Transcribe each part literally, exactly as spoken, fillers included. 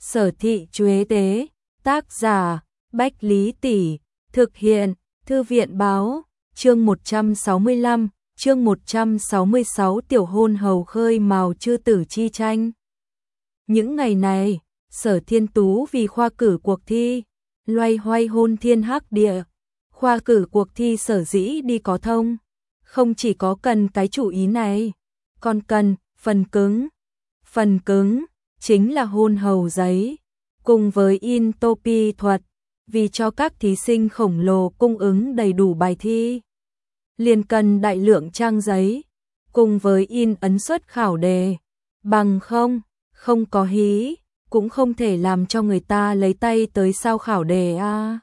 Sở Thị Chuế Tế, tác giả, Bách Lý Tỷ, thực hiện, Thư viện Báo, chương một trăm sáu mươi lăm, chương một trăm sáu mươi sáu tiểu hôn hầu khơi mào chư tử chi tranh. Những ngày này, Sở Thiên Tú vì khoa cử cuộc thi, loay hoay hôn thiên hắc địa. Khoa cử cuộc thi sở dĩ đi có thông, không chỉ có cần cái chủ ý này, còn cần phần cứng. Phần cứng chính là hôn hầu giấy, cùng với in copy thuật, vì cho các thí sinh khổng lồ cung ứng đầy đủ bài thi. Liền cần đại lượng trang giấy, cùng với in ấn xuất khảo đề, bằng không, không có hí, cũng không thể làm cho người ta lấy tay tới sao khảo đề a. À.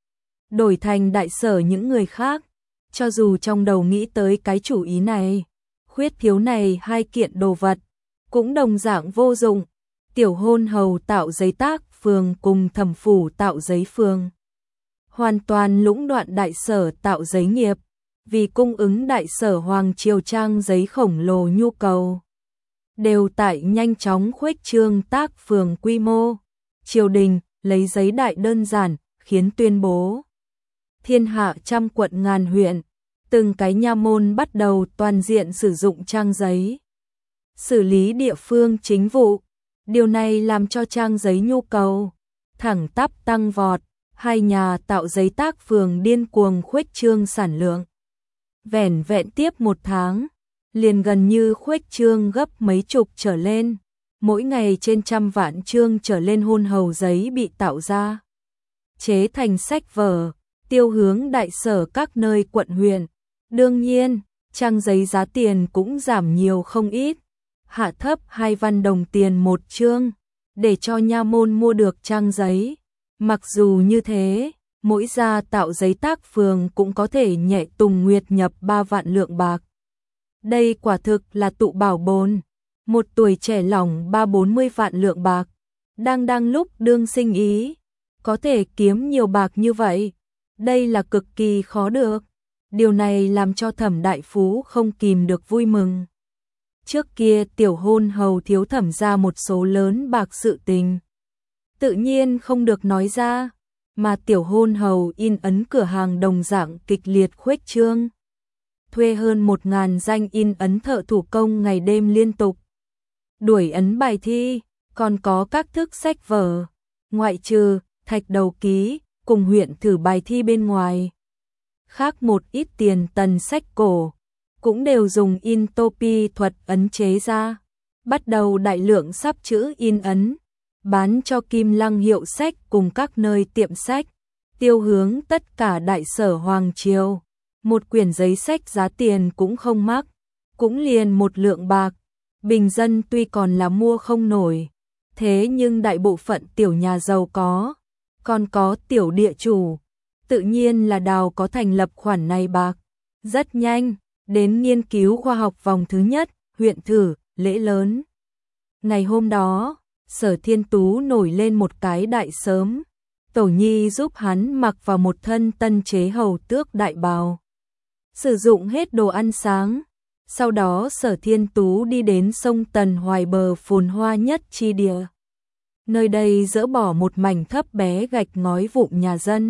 Đổi thành đại sở những người khác, cho dù trong đầu nghĩ tới cái chủ ý này, khuyết thiếu này hai kiện đồ vật, cũng đồng dạng vô dụng. Tiểu hôn hầu tạo giấy tác phường cùng thẩm phủ tạo giấy phường, hoàn toàn lũng đoạn đại sở tạo giấy nghiệp, vì cung ứng đại sở hoàng triều trang giấy khổng lồ nhu cầu. Đều tại nhanh chóng khuếch trương tác phường quy mô, triều đình lấy giấy đại đơn giản, khiến tuyên bố thiên hạ trăm quận ngàn huyện, từng cái nha môn bắt đầu toàn diện sử dụng trang giấy. Xử lý địa phương chính vụ, điều này làm cho trang giấy nhu cầu thẳng tắp tăng vọt, hai nhà tạo giấy tác phường điên cuồng khuếch trương sản lượng. Vẻn vẹn tiếp một tháng, liền gần như khuếch trương gấp mấy chục trở lên, mỗi ngày trên trăm vạn chương trở lên hôn hầu giấy bị tạo ra, chế thành sách vở, tiêu hướng đại sở các nơi quận huyện. Đương nhiên, trang giấy giá tiền cũng giảm nhiều không ít, hạ thấp hai văn đồng tiền một chương, để cho nha môn mua được trang giấy. Mặc dù như thế, mỗi gia tạo giấy tác phường cũng có thể nhẹ tùng nguyệt nhập ba vạn lượng bạc. Đây quả thực là tụ bảo bồn, một tuổi trẻ lỏng ba bốn mươi vạn lượng bạc, đang đang lúc đương sinh ý, có thể kiếm nhiều bạc như vậy, đây là cực kỳ khó được. Điều này làm cho Thẩm đại phú không kìm được vui mừng. Trước kia tiểu hôn hầu thiếu Thẩm ra một số lớn bạc sự tình, tự nhiên không được nói ra, mà tiểu hôn hầu in ấn cửa hàng đồng dạng kịch liệt khuếch trương, thuê hơn một ngàn danh in ấn thợ thủ công ngày đêm liên tục đuổi ấn bài thi, còn có các thức sách vở, ngoại trừ thạch đầu ký cùng huyện thử bài thi bên ngoài, khác một ít tiền tần sách cổ cũng đều dùng in copy thuật ấn chế ra, bắt đầu đại lượng sắp chữ in ấn, bán cho Kim Lăng hiệu sách cùng các nơi tiệm sách, tiêu hướng tất cả đại sở hoàng triều. Một quyển giấy sách giá tiền cũng không mắc, cũng liền một lượng bạc, bình dân tuy còn là mua không nổi, thế nhưng đại bộ phận tiểu nhà giàu có, còn có tiểu địa chủ, tự nhiên là đào có thành lập khoản này bạc. Rất nhanh, đến nghiên cứu khoa học vòng thứ nhất, huyện thử, lễ lớn. Ngày hôm đó, Sở Thiên Tú nổi lên một cái đại sớm, Tổ Nhi giúp hắn mặc vào một thân tân chế hầu tước đại bào, sử dụng hết đồ ăn sáng. Sau đó Sở Thiên Tú đi đến sông Tần Hoài bờ phồn hoa nhất chi địa. Nơi đây dỡ bỏ một mảnh thấp bé gạch ngói vụn nhà dân,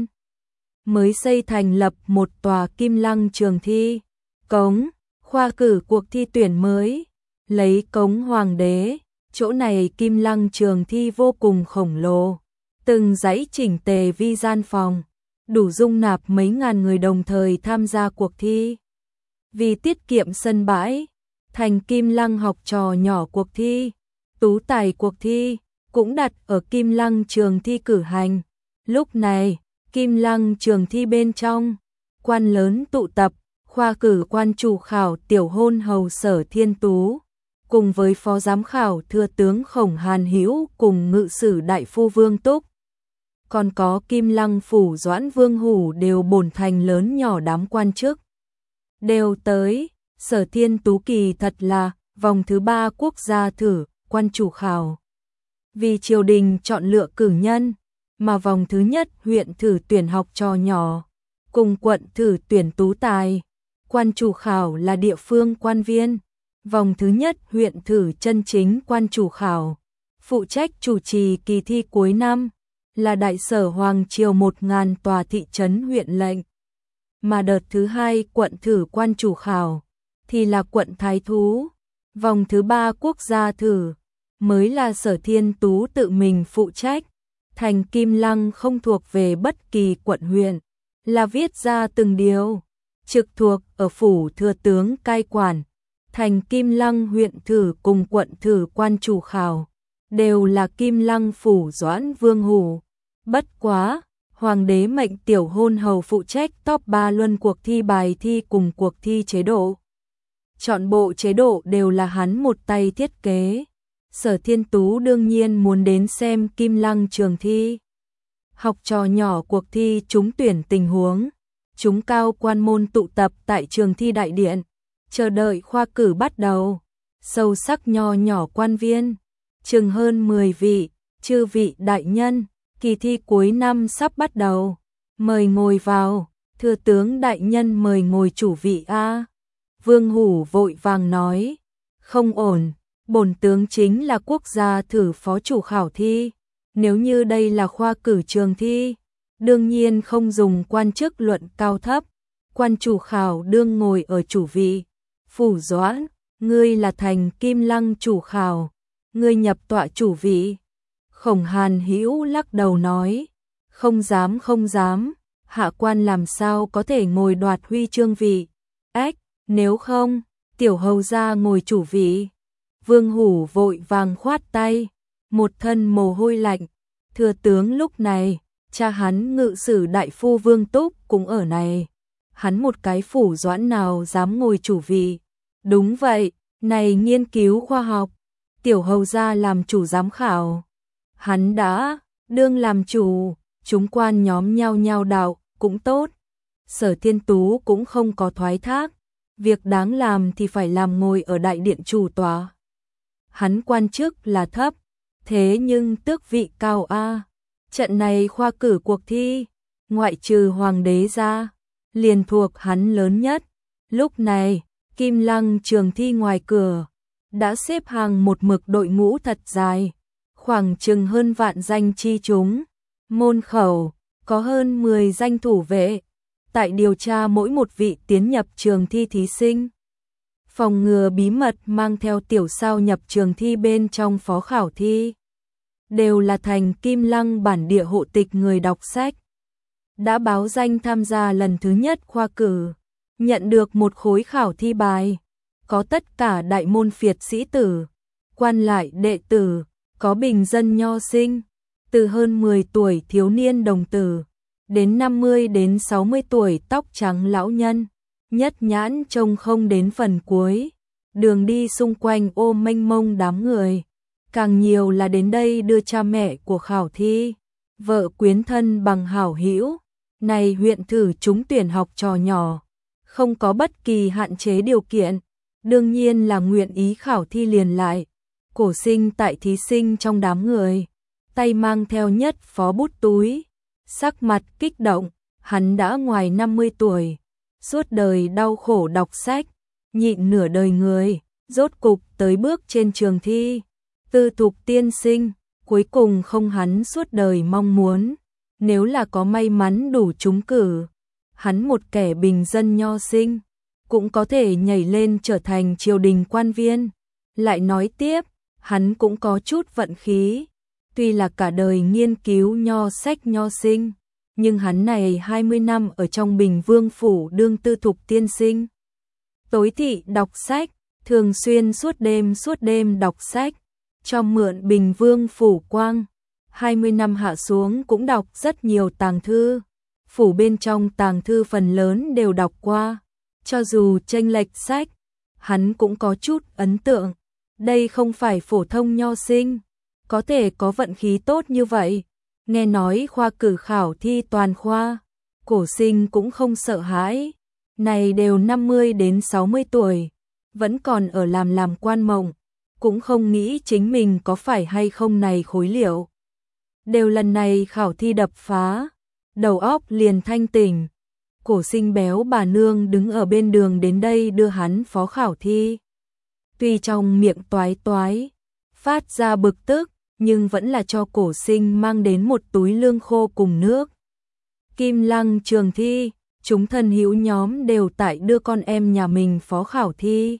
mới xây thành lập một tòa Kim Lăng trường thi, cống, khoa cử cuộc thi tuyển mới, lấy cống hoàng đế. Chỗ này Kim Lăng trường thi vô cùng khổng lồ, từng dãy chỉnh tề vi gian phòng, đủ dung nạp mấy ngàn người đồng thời tham gia cuộc thi. Vì tiết kiệm sân bãi, thành Kim Lăng học trò nhỏ cuộc thi, tú tài cuộc thi, cũng đặt ở Kim Lăng trường thi cử hành. Lúc này, Kim Lăng trường thi bên trong, quan lớn tụ tập, khoa cử quan chủ khảo tiểu hôn hầu Sở Thiên Tú, cùng với phó giám khảo thừa tướng Khổng Hàn Hữu cùng ngự sử đại phu Vương Túc. Còn có Kim Lăng phủ Doãn Vương Hủ đều bổn thành lớn nhỏ đám quan chức. Đều tới, Sở Thiên Tú kỳ thật là vòng thứ ba quốc gia thử, quan chủ khảo. Vì triều đình chọn lựa cử nhân, mà vòng thứ nhất huyện thử tuyển học trò nhỏ, cùng quận thử tuyển tú tài, quan chủ khảo là địa phương quan viên. Vòng thứ nhất huyện thử chân chính quan chủ khảo, phụ trách chủ trì kỳ thi cuối năm, là đại sở Hoàng Triều một nghìn tòa thị trấn huyện lệnh. Mà đợt thứ hai quận thử quan chủ khảo, thì là quận Thái Thú. Vòng thứ ba quốc gia thử, mới là Sở Thiên Tú tự mình phụ trách. Thành Kim Lăng không thuộc về bất kỳ quận huyện, là viết ra từng điều, trực thuộc ở phủ thừa tướng cai quản. Thành Kim Lăng huyện thử cùng quận thử quan chủ khảo, đều là Kim Lăng phủ Doãn Vương Hủ. Bất quá, Hoàng đế mệnh tiểu hôn hầu phụ trách top ba luân cuộc thi bài thi cùng cuộc thi chế độ. Chọn bộ chế độ đều là hắn một tay thiết kế. Sở Thiên Tú đương nhiên muốn đến xem Kim Lăng trường thi. Học trò nhỏ cuộc thi trúng tuyển tình huống. Chúng cao quan môn tụ tập tại trường thi đại điện, chờ đợi khoa cử bắt đầu. Sâu sắc nho nhỏ quan viên, chừng hơn mười vị, chư vị đại nhân, kỳ thi cuối năm sắp bắt đầu. Mời ngồi vào, thưa tướng đại nhân mời ngồi chủ vị a. Vương Hủ vội vàng nói, không ổn, bổn tướng chính là quốc gia thử phó chủ khảo thi. Nếu như đây là khoa cử trường thi, đương nhiên không dùng quan chức luận cao thấp. Quan chủ khảo đương ngồi ở chủ vị. Phủ Doãn, ngươi là Thành Kim Lăng chủ khảo, ngươi nhập tọa chủ vị. Khổng Hàn Hữu lắc đầu nói, không dám không dám, hạ quan làm sao có thể ngồi đoạt huy chương vị. Ách, nếu không, tiểu hầu gia ngồi chủ vị. Vương Hủ vội vàng khoát tay, một thân mồ hôi lạnh. Thưa tướng lúc này, cha hắn ngự sử đại phu Vương Túc cũng ở này. Hắn một cái phủ Doãn nào dám ngồi chủ vị. Đúng vậy, này nghiên cứu khoa học, tiểu hầu gia làm chủ giám khảo. Hắn đã, đương làm chủ, chúng quan nhóm nhau nhau đạo, cũng tốt. Sở Thiên Tú cũng không có thoái thác, việc đáng làm thì phải làm ngồi ở đại điện chủ tòa. Hắn quan chức là thấp, thế nhưng tước vị cao a. Trận này khoa cử cuộc thi, ngoại trừ hoàng đế ra, liền thuộc hắn lớn nhất. Lúc này, Kim Lăng trường thi ngoài cửa, đã xếp hàng một mực đội ngũ thật dài, khoảng chừng hơn vạn danh chi chúng. Môn khẩu, có hơn mười danh thủ vệ, tại điều tra mỗi một vị tiến nhập trường thi thí sinh. Phòng ngừa bí mật mang theo tiểu sao nhập trường thi bên trong phó khảo thi. Đều là Thành Kim Lăng bản địa hộ tịch người đọc sách. Đã báo danh tham gia lần thứ nhất khoa cử, nhận được một khối khảo thi bài. Có tất cả đại môn phiệt sĩ tử, quan lại đệ tử, có bình dân nho sinh, từ hơn mười tuổi thiếu niên đồng tử, đến năm mươi đến sáu mươi tuổi tóc trắng lão nhân, nhất nhãn trông không đến phần cuối. Đường đi xung quanh ôm mênh mông đám người, càng nhiều là đến đây đưa cha mẹ của khảo thi, vợ quyến thân bằng hảo hữu. Này huyện thử trúng tuyển học trò nhỏ, không có bất kỳ hạn chế điều kiện, đương nhiên là nguyện ý khảo thi liền lại. Cổ Sinh tại thí sinh trong đám người, tay mang theo nhất phó bút túi, sắc mặt kích động. Hắn đã ngoài năm mươi tuổi, suốt đời đau khổ đọc sách, nhịn nửa đời người, rốt cục tới bước trên trường thi. Tư thục tiên sinh, cuối cùng không hắn suốt đời mong muốn. Nếu là có may mắn đủ trúng cử, hắn một kẻ bình dân nho sinh, cũng có thể nhảy lên trở thành triều đình quan viên. Lại nói tiếp, hắn cũng có chút vận khí, tuy là cả đời nghiên cứu nho sách nho sinh, nhưng hắn này hai mươi năm ở trong Bình Vương phủ đương tư thục tiên sinh. Tối thị đọc sách, thường xuyên suốt đêm suốt đêm đọc sách, cho mượn Bình Vương phủ quang. hai mươi năm hạ xuống cũng đọc rất nhiều tàng thư, phủ bên trong tàng thư phần lớn đều đọc qua, cho dù chênh lệch sách, hắn cũng có chút ấn tượng. Đây không phải phổ thông nho sinh, có thể có vận khí tốt như vậy. Nghe nói khoa cử khảo thi toàn khoa, Cổ Sinh cũng không sợ hãi. Này đều năm mươi đến sáu mươi tuổi, vẫn còn ở làm làm quan mộng, cũng không nghĩ chính mình có phải hay không này khối liệu. Đều lần này khảo thi đập phá, đầu óc liền thanh tỉnh. Cổ Sinh béo bà nương đứng ở bên đường đến đây đưa hắn phó khảo thi. Tuy trong miệng toái toái, phát ra bực tức, nhưng vẫn là cho cổ sinh mang đến một túi lương khô cùng nước. Kim Lăng trường thi, chúng thân hữu nhóm đều tại đưa con em nhà mình phó khảo thi.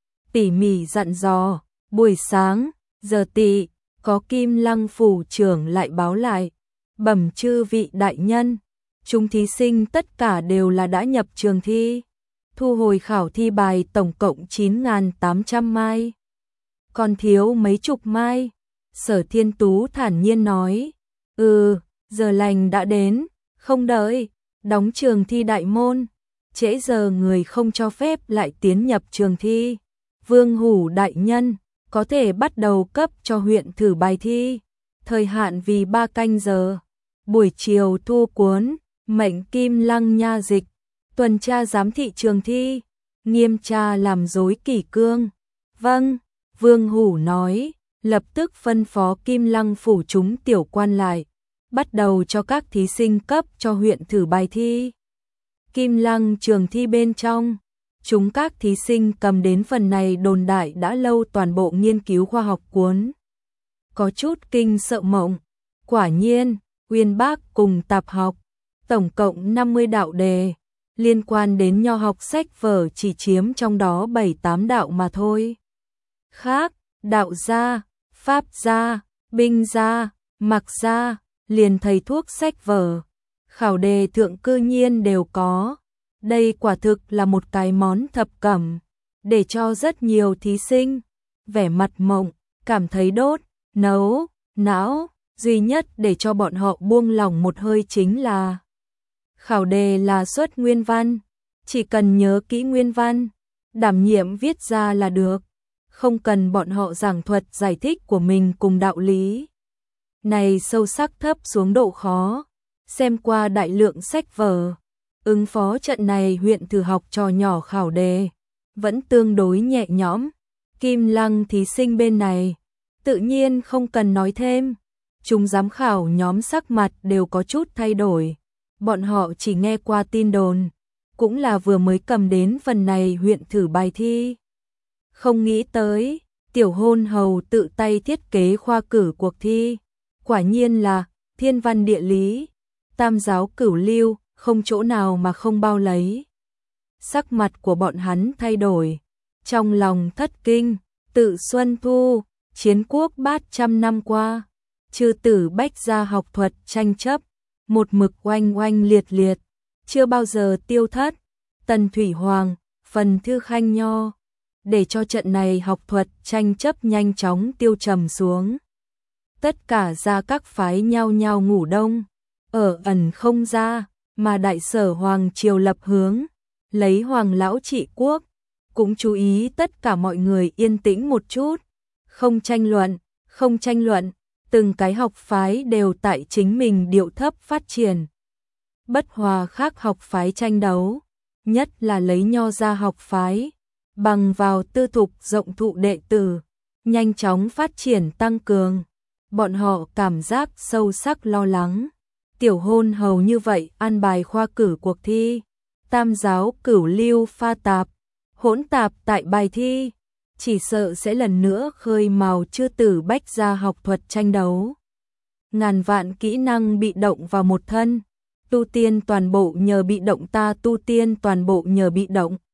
Tỉ mỉ dặn dò, buổi sáng, giờ tỵ, có Kim Lăng phủ trưởng lại báo lại, bẩm chư vị đại nhân, chúng thí sinh tất cả đều là đã nhập trường thi, thu hồi khảo thi bài tổng cộng chín nghìn tám trăm mai. Còn thiếu mấy chục mai. Sở Thiên Tú thản nhiên nói, ừ, giờ lành đã đến, không đợi, đóng trường thi đại môn, trễ giờ người không cho phép lại tiến nhập trường thi. Vương Hủ đại nhân, có thể bắt đầu cấp cho huyện thử bài thi, thời hạn vì ba canh giờ, buổi chiều thu cuốn, mệnh Kim Lăng nha dịch, tuần tra giám thị trường thi, nghiêm tra làm rối kỷ cương. Vâng, Vương Hủ nói, lập tức phân phó Kim Lăng phủ chúng tiểu quan lại, bắt đầu cho các thí sinh cấp cho huyện thử bài thi. Kim Lăng trường thi bên trong, chúng các thí sinh cầm đến phần này đồn đại đã lâu toàn bộ nghiên cứu khoa học cuốn. Có chút kinh sợ mộng, quả nhiên, Uyên Bác cùng tạp học, tổng cộng năm mươi đạo đề, liên quan đến nho học sách vở chỉ chiếm trong đó bảy tám đạo mà thôi. Khác, đạo gia, pháp gia, binh gia, mặc gia, liền thầy thuốc sách vở, khảo đề thượng cư nhiên đều có. Đây quả thực là một cái món thập cẩm, để cho rất nhiều thí sinh vẻ mặt mộng, cảm thấy đốt, nấu, não, duy nhất để cho bọn họ buông lỏng một hơi chính là khảo đề là xuất nguyên văn, chỉ cần nhớ kỹ nguyên văn, đảm nhiệm viết ra là được, không cần bọn họ giảng thuật giải thích của mình cùng đạo lý. Này sâu sắc thấp xuống độ khó, xem qua đại lượng sách vở, ứng phó trận này huyện thử học trò nhỏ khảo đề, vẫn tương đối nhẹ nhõm. Kim Lăng thí sinh bên này, tự nhiên không cần nói thêm, chúng giám khảo nhóm sắc mặt đều có chút thay đổi, bọn họ chỉ nghe qua tin đồn, cũng là vừa mới cầm đến phần này huyện thử bài thi. Không nghĩ tới, tiểu hôn hầu tự tay thiết kế khoa cử cuộc thi, quả nhiên là thiên văn địa lý, tam giáo cửu lưu, không chỗ nào mà không bao lấy. Sắc mặt của bọn hắn thay đổi, trong lòng thất kinh, tự Xuân Thu, chiến quốc bát trăm năm qua, chư tử bách gia học thuật tranh chấp, một mực oanh oanh liệt liệt, chưa bao giờ tiêu thất. Tần Thủy Hoàng, phần thư khanh nho, để cho trận này học thuật tranh chấp nhanh chóng tiêu trầm xuống. Tất cả gia các phái nhau nhau ngủ đông, ở ẩn không ra, mà đại sở hoàng triều lập hướng, lấy hoàng lão trị quốc, cũng chú ý tất cả mọi người yên tĩnh một chút, không tranh luận, không tranh luận, từng cái học phái đều tại chính mình điệu thấp phát triển. Bất hòa khác học phái tranh đấu, nhất là lấy nho ra học phái, bằng vào tư thục rộng thụ đệ tử, nhanh chóng phát triển tăng cường. Bọn họ cảm giác sâu sắc lo lắng. Tiểu hôn hầu như vậy an bài khoa cử cuộc thi, tam giáo cửu lưu pha tạp, hỗn tạp tại bài thi, chỉ sợ sẽ lần nữa khơi mào chư tử bách gia học thuật tranh đấu. Ngàn vạn kỹ năng bị động vào một thân, tu tiên toàn bộ nhờ bị động ta tu tiên toàn bộ nhờ bị động.